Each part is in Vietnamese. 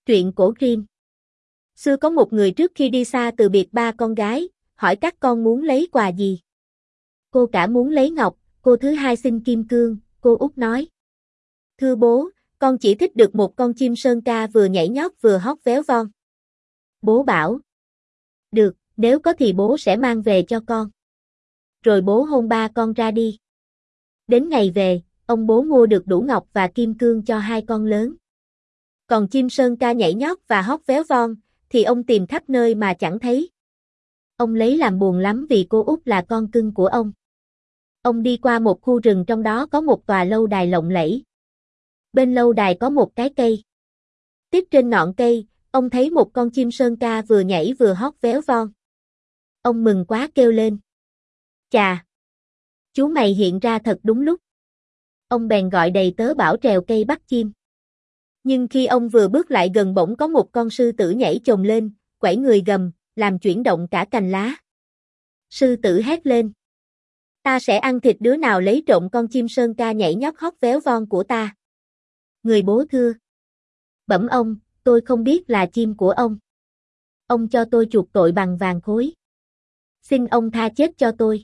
Truyện cổ Grimm. Xưa có một người trước khi đi xa từ biệt ba con gái, hỏi các con muốn lấy quà gì. Cô cả muốn lấy ngọc, cô thứ hai xin kim cương, cô út nói. Thưa bố, con chỉ thích được một con chim sơn ca vừa nhảy nhót vừa hót véo von. Bố bảo. Được, nếu có thì bố sẽ mang về cho con. Rồi bố hôn ba con ra đi. Đến ngày về, ông bố mua được đủ ngọc và kim cương cho hai con lớn. Còn chim sơn ca nhảy nhót và hót véo von, thì ông tìm khắp nơi mà chẳng thấy. Ông lấy làm buồn lắm vì cô út là con cưng của ông. Ông đi qua một khu rừng, trong đó có một tòa lâu đài lộng lẫy. Bên lâu đài có một cái cây. Tiếp trên ngọn cây, ông thấy một con chim sơn ca vừa nhảy vừa hót véo von. Ông mừng quá kêu lên. Chà! Chú mày hiện ra thật đúng lúc. Ông bèn gọi đầy tớ bảo trèo cây bắt chim. Nhưng khi ông vừa bước lại gần bỗng có một con sư tử nhảy chồm lên, quẩy người gầm, làm chuyển động cả cành lá. Sư tử hét lên. Ta sẽ ăn thịt đứa nào lấy trộm con chim sơn ca nhảy nhót hót véo von của ta. Người bố thưa. Bẩm ông, tôi không biết là chim của ông. Ông cho tôi chuộc tội bằng vàng khối. Xin ông tha chết cho tôi.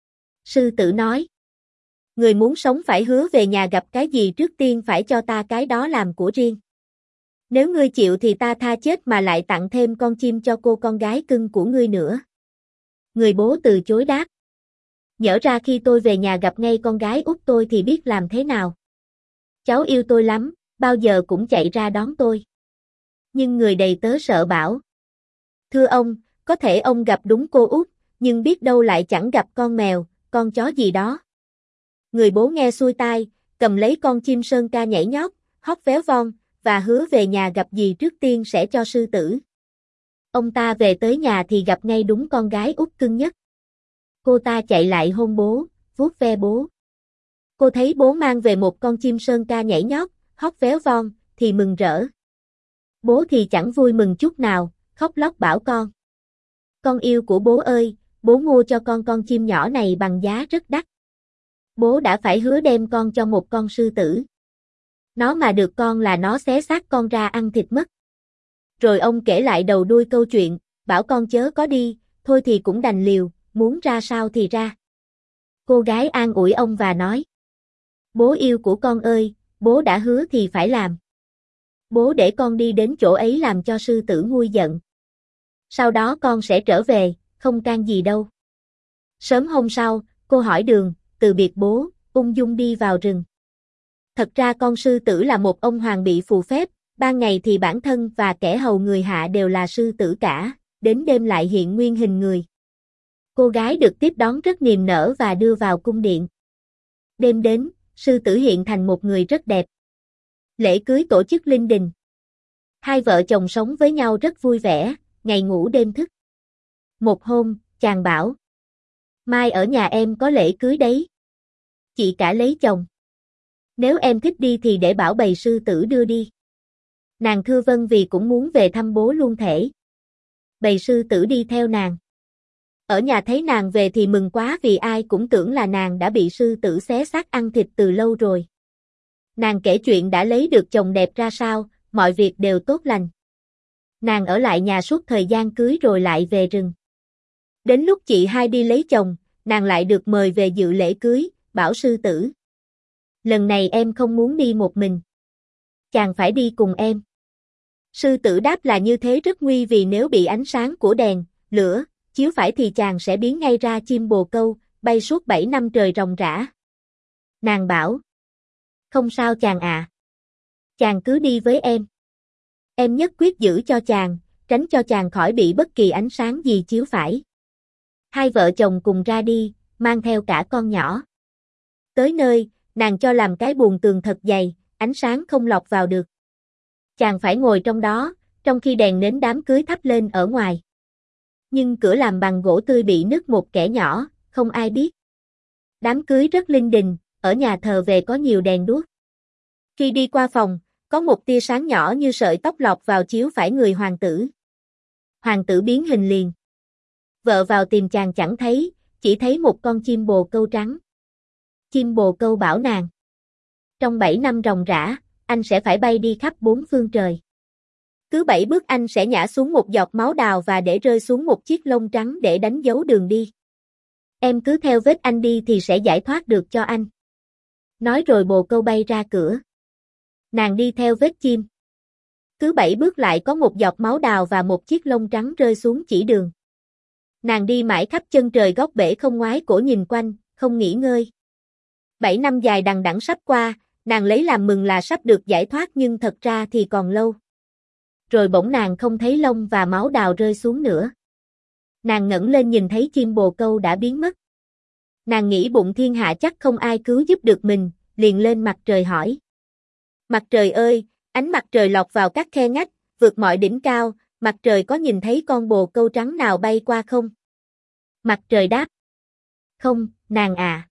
Sư tử nói. Người muốn sống phải hứa về nhà gặp cái gì trước tiên phải cho ta cái đó làm của riêng. Nếu ngươi chịu thì ta tha chết mà lại tặng thêm con chim cho cô con gái cưng của ngươi nữa. Người bố từ chối đáp. Nhỡ ra khi tôi về nhà gặp ngay con gái út tôi thì biết làm thế nào. Cháu yêu tôi lắm, bao giờ cũng chạy ra đón tôi. Nhưng người đầy tớ sợ bảo. Thưa ông, có thể ông gặp đúng cô út, nhưng biết đâu lại chẳng gặp con mèo, con chó gì đó. Người bố nghe xuôi tai, cầm lấy con chim sơn ca nhảy nhót, hót véo von, và hứa về nhà gặp gì trước tiên sẽ cho sư tử. Ông ta về tới nhà thì gặp ngay đúng con gái út cưng nhất. Cô ta chạy lại hôn bố, vuốt ve bố. Cô thấy bố mang về một con chim sơn ca nhảy nhót, hót véo von, thì mừng rỡ. Bố thì chẳng vui mừng chút nào, khóc lóc bảo con. Con yêu của bố ơi, bố mua cho con chim nhỏ này bằng giá rất đắt. Bố đã phải hứa đem con cho một con sư tử. Nó mà được con là nó xé xác con ra ăn thịt mất. Rồi ông kể lại đầu đuôi câu chuyện, bảo con chớ có đi, thôi thì cũng đành liều, muốn ra sao thì ra. Cô gái an ủi ông và nói. Bố yêu của con ơi, bố đã hứa thì phải làm. Bố để con đi đến chỗ ấy làm cho sư tử nguôi giận. Sau đó con sẽ trở về, không can gì đâu. Sớm hôm sau, cô hỏi đường, từ biệt bố, ung dung đi vào rừng. Thật ra con sư tử là một ông hoàng bị phù phép, ban ngày thì bản thân và kẻ hầu người hạ đều là sư tử cả, đến đêm lại hiện nguyên hình người. Cô gái được tiếp đón rất niềm nở và đưa vào cung điện. Đêm đến, sư tử hiện thành một người rất đẹp. Lễ cưới tổ chức linh đình. Hai vợ chồng sống với nhau rất vui vẻ, ngày ngủ đêm thức. Một hôm, chàng bảo. Mai ở nhà em có lễ cưới đấy. Chị cả lấy chồng. Nếu em thích đi thì để bảo bầy sư tử đưa đi. Nàng thưa vâng vì cũng muốn về thăm bố luôn thể. Bầy sư tử đi theo nàng. Ở nhà thấy nàng về thì mừng quá vì ai cũng tưởng là nàng đã bị sư tử xé xác ăn thịt từ lâu rồi. Nàng kể chuyện đã lấy được chồng đẹp ra sao, mọi việc đều tốt lành. Nàng ở lại nhà suốt thời gian cưới rồi lại về rừng. Đến lúc chị hai đi lấy chồng, nàng lại được mời về dự lễ cưới, bảo sư tử. Lần này em không muốn đi một mình. Chàng phải đi cùng em. Sư tử đáp là như thế rất nguy vì nếu bị ánh sáng của đèn, lửa, chiếu phải thì chàng sẽ biến ngay ra chim bồ câu, bay suốt 7 năm trời ròng rã. Nàng bảo. Không sao chàng ạ. Chàng cứ đi với em. Em nhất quyết giữ cho chàng, tránh cho chàng khỏi bị bất kỳ ánh sáng gì chiếu phải. Hai vợ chồng cùng ra đi, mang theo cả con nhỏ. Tới nơi, nàng cho làm cái buồng tường thật dày, ánh sáng không lọt vào được. Chàng phải ngồi trong đó, trong khi đèn nến đám cưới thắp lên ở ngoài. Nhưng cửa làm bằng gỗ tươi bị nứt một kẽ nhỏ, không ai biết. Đám cưới rất linh đình, ở nhà thờ về có nhiều đèn đuốc. Khi đi qua phòng, có một tia sáng nhỏ như sợi tóc lọt vào chiếu phải người hoàng tử. Hoàng tử biến hình liền. Vợ vào tìm chàng chẳng thấy, chỉ thấy một con chim bồ câu trắng. Chim bồ câu bảo nàng. Trong 7 năm ròng rã, anh sẽ phải bay đi khắp 4 phương trời. Cứ 7 bước anh sẽ nhả xuống một giọt máu đào và để rơi xuống một chiếc lông trắng để đánh dấu đường đi. Em cứ theo vết anh đi thì sẽ giải thoát được cho anh. Nói rồi bồ câu bay ra cửa. Nàng đi theo vết chim. Cứ 7 bước lại có một giọt máu đào và một chiếc lông trắng rơi xuống chỉ đường. Nàng đi mãi khắp chân trời góc bể không ngoái cổ nhìn quanh, không nghỉ ngơi. 7 năm dài đằng đẵng sắp qua, nàng lấy làm mừng là sắp được giải thoát nhưng thật ra thì còn lâu. Rồi bỗng nàng không thấy lông và máu đào rơi xuống nữa. Nàng ngẩng lên nhìn thấy chim bồ câu đã biến mất. Nàng nghĩ bụng thiên hạ chắc không ai cứu giúp được mình, liền lên mặt trời hỏi. Mặt trời ơi, ánh mặt trời lọt vào các khe ngách, vượt mọi đỉnh cao, mặt trời có nhìn thấy con bồ câu trắng nào bay qua không? Mặt trời đáp. Không, nàng à.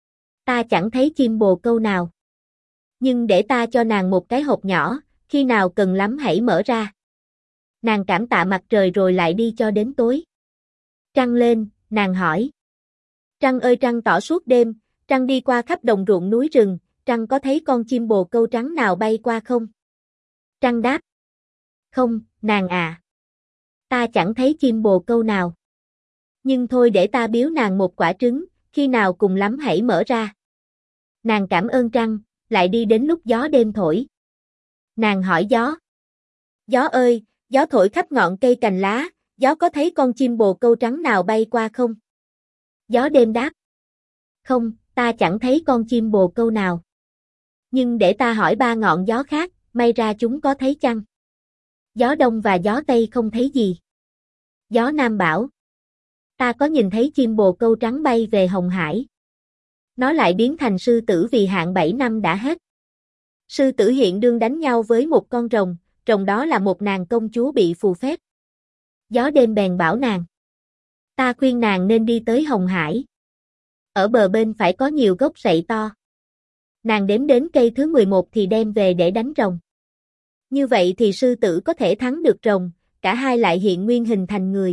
Ta chẳng thấy chim bồ câu nào. Nhưng để ta cho nàng một cái hộp nhỏ, khi nào cần lắm hãy mở ra. Nàng cảm tạ mặt trời rồi lại đi cho đến tối. Trăng lên, nàng hỏi. Trăng ơi trăng tỏ suốt đêm, trăng đi qua khắp đồng ruộng núi rừng, trăng có thấy con chim bồ câu trắng nào bay qua không? Trăng đáp. Không, nàng à. Ta chẳng thấy chim bồ câu nào. Nhưng thôi để ta biếu nàng một quả trứng, khi nào cùng lắm hãy mở ra. Nàng cảm ơn trăng, lại đi đến lúc gió đêm thổi. Nàng hỏi gió. Gió ơi, gió thổi khắp ngọn cây cành lá, gió có thấy con chim bồ câu trắng nào bay qua không? Gió đêm đáp. Không, ta chẳng thấy con chim bồ câu nào. Nhưng để ta hỏi 3 ngọn gió khác, may ra chúng có thấy chăng? Gió đông và gió tây không thấy gì. Gió nam bảo. Ta có nhìn thấy chim bồ câu trắng bay về Hồng Hải. Nó lại biến thành sư tử vì hạn 7 năm đã hết. Sư tử hiện đương đánh nhau với một con rồng, rồng đó là một nàng công chúa bị phù phép. Gió đêm bèn bảo nàng. Ta khuyên nàng nên đi tới Hồng Hải. Ở bờ bên phải có nhiều gốc sậy to. Nàng đếm đến cây thứ 11 thì đem về để đánh rồng. Như vậy thì sư tử có thể thắng được rồng, cả hai lại hiện nguyên hình thành người.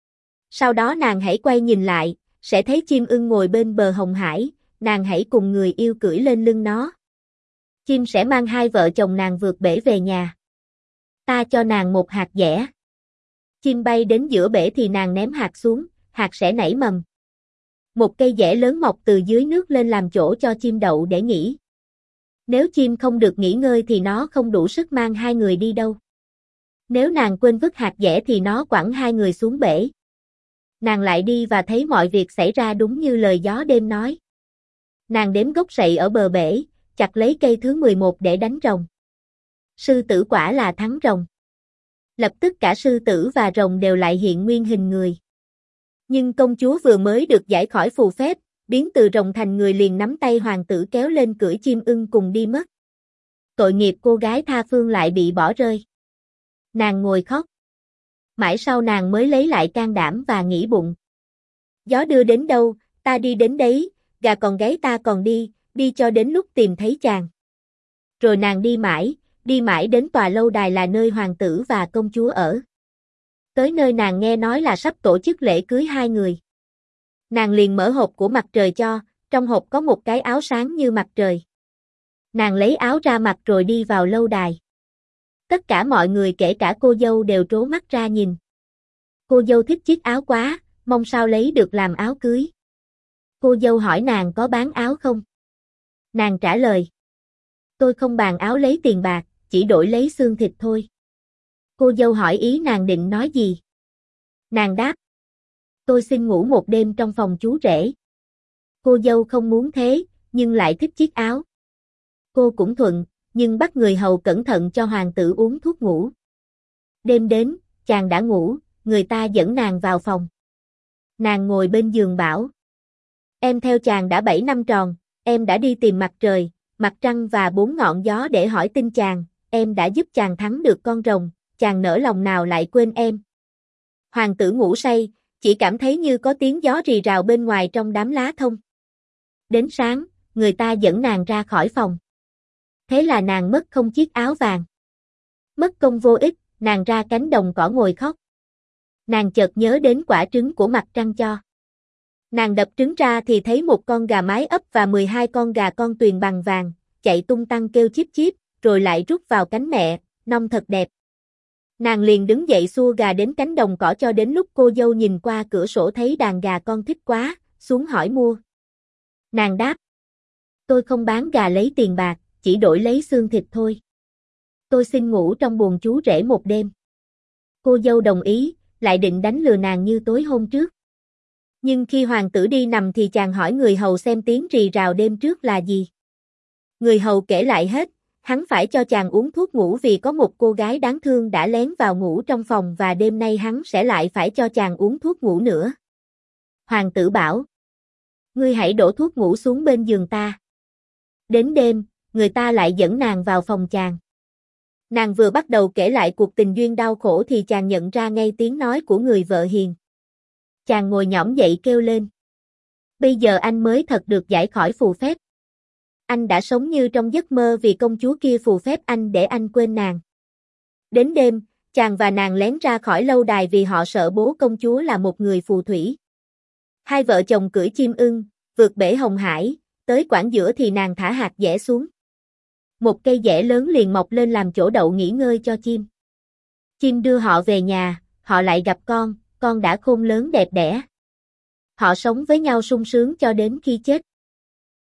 Sau đó nàng hãy quay nhìn lại, sẽ thấy chim ưng ngồi bên bờ Hồng Hải, nàng hãy cùng người yêu cưỡi lên lưng nó. Chim sẽ mang hai vợ chồng nàng vượt bể về nhà. Ta cho nàng một hạt dẻ. Chim bay đến giữa bể thì nàng ném hạt xuống, hạt sẽ nảy mầm. Một cây dẻ lớn mọc từ dưới nước lên làm chỗ cho chim đậu để nghỉ. Nếu chim không được nghỉ ngơi thì nó không đủ sức mang hai người đi đâu. Nếu nàng quên vứt hạt dẻ thì nó quẳng hai người xuống bể. Nàng lại đi và thấy mọi việc xảy ra đúng như lời gió đêm nói. Nàng đếm gốc sậy ở bờ bể, chặt lấy cây thứ 11 để đánh rồng. Sư tử quả là thắng rồng. Lập tức cả sư tử và rồng đều lại hiện nguyên hình người. Nhưng công chúa vừa mới được giải khỏi phù phép, biến từ rồng thành người liền nắm tay hoàng tử kéo lên cưỡi chim ưng cùng đi mất. Tội nghiệp cô gái tha phương lại bị bỏ rơi. Nàng ngồi khóc. Mãi sau nàng mới lấy lại can đảm và nghĩ bụng. Gió đưa đến đâu, ta đi đến đấy, gà còn gáy ta còn đi, đi cho đến lúc tìm thấy chàng. Rồi nàng đi mãi đến tòa lâu đài là nơi hoàng tử và công chúa ở. Tới nơi nàng nghe nói là sắp tổ chức lễ cưới hai người. Nàng liền mở hộp của mặt trời cho, trong hộp có một cái áo sáng như mặt trời. Nàng lấy áo ra mặc rồi đi vào lâu đài. Tất cả mọi người kể cả cô dâu đều trố mắt ra nhìn. Cô dâu thích chiếc áo quá, mong sao lấy được làm áo cưới. Cô dâu hỏi nàng có bán áo không? Nàng trả lời. Tôi không bàn áo lấy tiền bạc, chỉ đổi lấy xương thịt thôi. Cô dâu hỏi ý nàng định nói gì? Nàng đáp. Tôi xin ngủ một đêm trong phòng chú rể. Cô dâu không muốn thế, nhưng lại thích chiếc áo. Cô cũng thuận, nhưng bắt người hầu cẩn thận cho hoàng tử uống thuốc ngủ. Đêm đến, chàng đã ngủ, người ta dẫn nàng vào phòng. Nàng ngồi bên giường bảo. Em theo chàng đã 7 năm tròn, em đã đi tìm mặt trời, mặt trăng và 4 ngọn gió để hỏi tin chàng, em đã giúp chàng thắng được con rồng, chàng nỡ lòng nào lại quên em. Hoàng tử ngủ say, chỉ cảm thấy như có tiếng gió rì rào bên ngoài trong đám lá thông. Đến sáng, người ta dẫn nàng ra khỏi phòng. Thế là nàng mất không chiếc áo vàng. Mất công vô ích, nàng ra cánh đồng cỏ ngồi khóc. Nàng chợt nhớ đến quả trứng của mặt trăng cho. Nàng đập trứng ra thì thấy một con gà mái ấp và 12 con gà con tuyền bằng vàng, chạy tung tăng kêu chíp chíp, rồi lại rút vào cánh mẹ, nong thật đẹp. Nàng liền đứng dậy xua gà đến cánh đồng cỏ cho đến lúc cô dâu nhìn qua cửa sổ thấy đàn gà con thích quá, xuống hỏi mua. Nàng đáp. Tôi không bán gà lấy tiền bạc, chỉ đổi lấy xương thịt thôi. Tôi xin ngủ trong buồng chú rể một đêm. Cô dâu đồng ý, lại định đánh lừa nàng như tối hôm trước. Nhưng khi hoàng tử đi nằm thì chàng hỏi người hầu xem tiếng rì rào đêm trước là gì. Người hầu kể lại hết, hắn phải cho chàng uống thuốc ngủ vì có một cô gái đáng thương đã lén vào ngủ trong phòng và đêm nay hắn sẽ lại phải cho chàng uống thuốc ngủ nữa. Hoàng tử bảo. Ngươi hãy đổ thuốc ngủ xuống bên giường ta. Đến đêm, người ta lại dẫn nàng vào phòng chàng. Nàng vừa bắt đầu kể lại cuộc tình duyên đau khổ thì chàng nhận ra ngay tiếng nói của người vợ hiền. Chàng ngồi nhõm dậy kêu lên. Bây giờ anh mới thật được giải khỏi phù phép. Anh đã sống như trong giấc mơ vì công chúa kia phù phép anh để anh quên nàng. Đến đêm, chàng và nàng lén ra khỏi lâu đài vì họ sợ bố công chúa là một người phù thủy. Hai vợ chồng cưỡi chim ưng, vượt bể Hồng Hải, tới quãng giữa thì nàng thả hạt dẻ xuống. Một cây dẻ lớn liền mọc lên làm chỗ đậu nghỉ ngơi cho chim. Chim đưa họ về nhà, họ lại gặp con đã khôn lớn đẹp đẽ. Họ sống với nhau sung sướng cho đến khi chết.